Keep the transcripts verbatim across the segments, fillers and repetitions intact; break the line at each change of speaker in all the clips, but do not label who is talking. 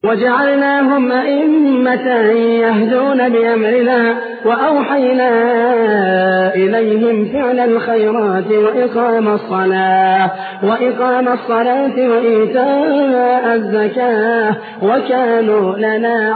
وجعلناهم أئمة يهدون بأمرنا وأوحينا إليهم فعل الخيرات وإقام الصلاة وإقام الصلاة وإيتاء الزكاة وكانوا لنا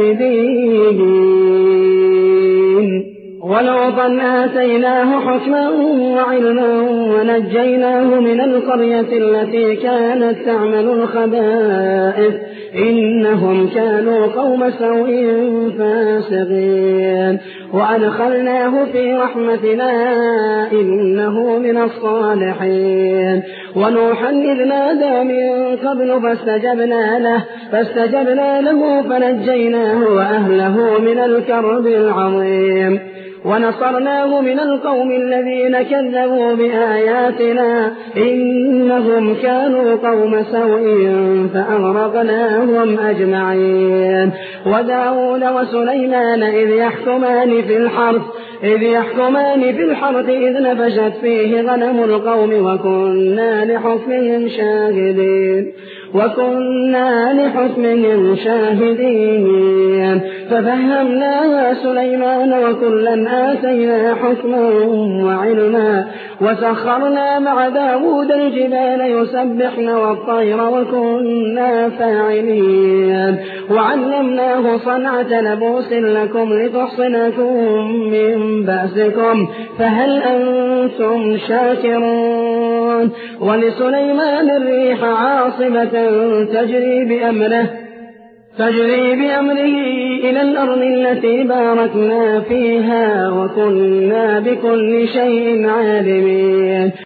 عابدين. ولوطا آتيناه حكما وعلما ونجيناه من القرية التي كانت تعمل الخبائث إنهم كانوا قوم سوء فاسقين. وأدخلناه في رحمتنا إنه من الصالحين. ونوحا إذ نادى من قبل فاستجبنا له فاستجبنا له فنجيناه وأهله من الكرب العظيم. ونصرناه من القوم الذين كذبوا بآياتنا إنهم كانوا قوم سوء فأغرقناهم أجمعين. وداود وسليمان إذ يحكمان في الحرث إذ يحكمان في الحرث إذ نفشت فيه غنم القوم وكنا لحكمهم شاهدين وكنا لحكمهم شاهدين ففهمناها سليمان وكلا آتينا حكما وعلما وسخرنا مع داود الجبال يسبحن والطير وكنا فاعلين. وعلمناه صنعة لبوس لكم لتحصنكم من بأسكم فهل أنتم شاكرون. ولسليمان الريح عاصفة تجري بأمره تجري بأمره إلى الأرض التي باركنا فيها وكنا بكل شيء عالمين.